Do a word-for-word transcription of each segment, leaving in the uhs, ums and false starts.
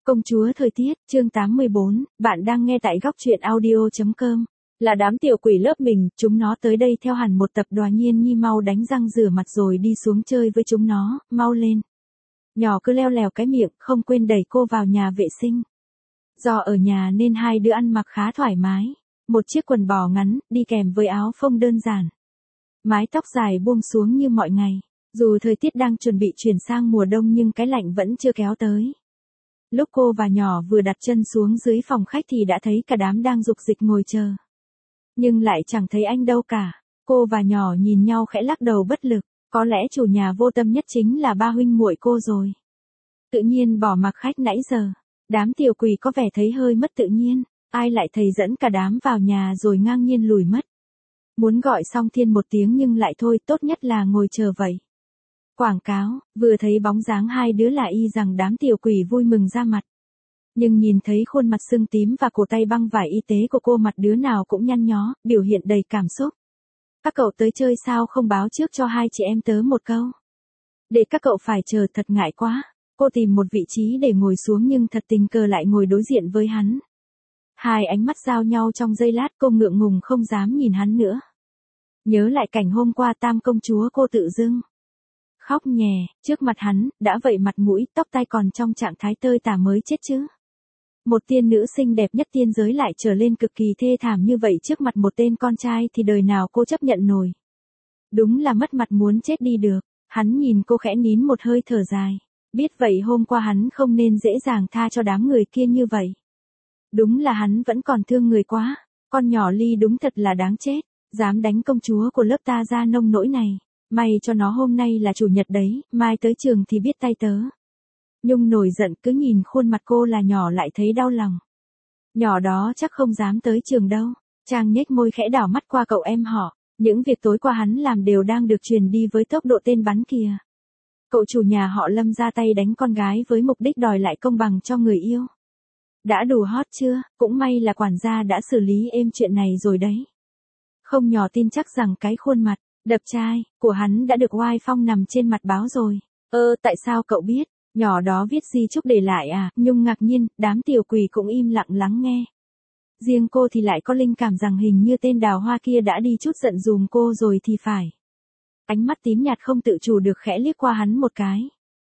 Công chúa thời tiết, chương tám mươi bốn, bạn đang nghe tại góc truyện audio chấm com. Là đám tiểu quỷ lớp mình, chúng nó tới đây theo hẳn một tập Đoá Nhiên Nhi, mau đánh răng rửa mặt rồi đi xuống chơi với chúng nó, mau lên. Nhỏ cứ leo lèo cái miệng, không quên đẩy cô vào nhà vệ sinh. Do ở nhà nên hai đứa ăn mặc khá thoải mái. Một chiếc quần bò ngắn, đi kèm với áo phông đơn giản. Mái tóc dài buông xuống như mọi ngày. Dù thời tiết đang chuẩn bị chuyển sang mùa đông nhưng cái lạnh vẫn chưa kéo tới. Lúc cô và nhỏ vừa đặt chân xuống dưới phòng khách thì đã thấy cả đám đang rục dịch ngồi chờ. Nhưng lại chẳng thấy anh đâu cả. Cô và nhỏ nhìn nhau khẽ lắc đầu bất lực. Có lẽ chủ nhà vô tâm nhất chính là ba huynh muội cô rồi. Tự nhiên bỏ mặc khách nãy giờ. Đám tiểu quỷ có vẻ thấy hơi mất tự nhiên. Ai lại thầy dẫn cả đám vào nhà rồi ngang nhiên lùi mất. Muốn gọi Song Thiên một tiếng nhưng lại thôi, tốt nhất là ngồi chờ vậy. Quảng cáo, vừa thấy bóng dáng hai đứa là y rằng đám tiểu quỷ vui mừng ra mặt. Nhưng nhìn thấy khuôn mặt sưng tím và cổ tay băng vải y tế của cô, mặt đứa nào cũng nhăn nhó, biểu hiện đầy cảm xúc. Các cậu tới chơi sao không báo trước cho hai chị em tớ một câu? Để các cậu phải chờ thật ngại quá. Cô tìm một vị trí để ngồi xuống nhưng thật tình cờ lại ngồi đối diện với hắn. Hai ánh mắt giao nhau trong giây lát, cô ngượng ngùng không dám nhìn hắn nữa. Nhớ lại cảnh hôm qua tam công chúa, cô tự dưng khóc nhè, trước mặt hắn, đã vậy mặt mũi, tóc tai còn trong trạng thái tơi tả mới chết chứ. Một tiên nữ xinh đẹp nhất tiên giới lại trở lên cực kỳ thê thảm như vậy trước mặt một tên con trai thì đời nào cô chấp nhận nổi. Đúng là mất mặt muốn chết đi được. Hắn nhìn cô khẽ nín một hơi thở dài. Biết vậy hôm qua hắn không nên dễ dàng tha cho đám người kia như vậy. Đúng là hắn vẫn còn thương người quá. Con nhỏ Ly đúng thật là đáng chết. Dám đánh công chúa của lớp ta ra nông nỗi này. May cho nó hôm nay là chủ nhật đấy, mai tới trường thì biết tay tớ. Nhung nổi giận, cứ nhìn khuôn mặt cô là nhỏ lại thấy đau lòng. Nhỏ đó chắc không dám tới trường đâu. Trang nhếch môi khẽ đảo mắt qua cậu em họ. Những việc tối qua hắn làm đều đang được truyền đi với tốc độ tên bắn kìa. Cậu chủ nhà họ Lâm ra tay đánh con gái với mục đích đòi lại công bằng cho người yêu. Đã đủ hot chưa? Cũng may là quản gia đã xử lý êm chuyện này rồi đấy. Không nhỏ tin chắc rằng cái khuôn mặt đập trai của hắn đã được oai phong nằm trên mặt báo rồi. Ơ, tại sao cậu biết? Nhỏ đó viết di chúc để lại à? Nhung ngạc nhiên, đám tiểu quỷ cũng im lặng lắng nghe. Riêng cô thì lại có linh cảm rằng hình như tên đào hoa kia đã đi chút giận dùm cô rồi thì phải. Ánh mắt tím nhạt không tự chủ được khẽ liếc qua hắn một cái.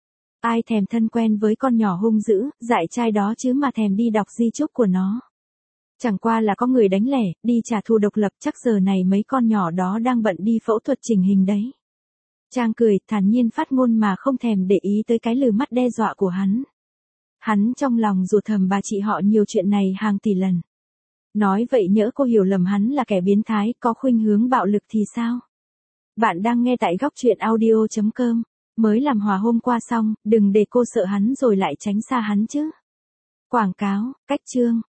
Ai thèm thân quen với con nhỏ hung dữ, dại trai đó chứ mà thèm đi đọc di chúc của nó. Chẳng qua là có người đánh lẻ, đi trả thù độc lập, chắc giờ này mấy con nhỏ đó đang bận đi phẫu thuật chỉnh hình đấy. Trang cười, thản nhiên phát ngôn mà không thèm để ý tới cái lừ mắt đe dọa của hắn. Hắn trong lòng rủa thầm bà chị họ nhiều chuyện này hàng tỷ lần. Nói vậy nhỡ cô hiểu lầm hắn là kẻ biến thái, có khuynh hướng bạo lực thì sao? Bạn đang nghe tại góc truyện audio chấm com. Mới làm hòa hôm qua xong, đừng để cô sợ hắn rồi lại tránh xa hắn chứ. Quảng cáo, cách chương.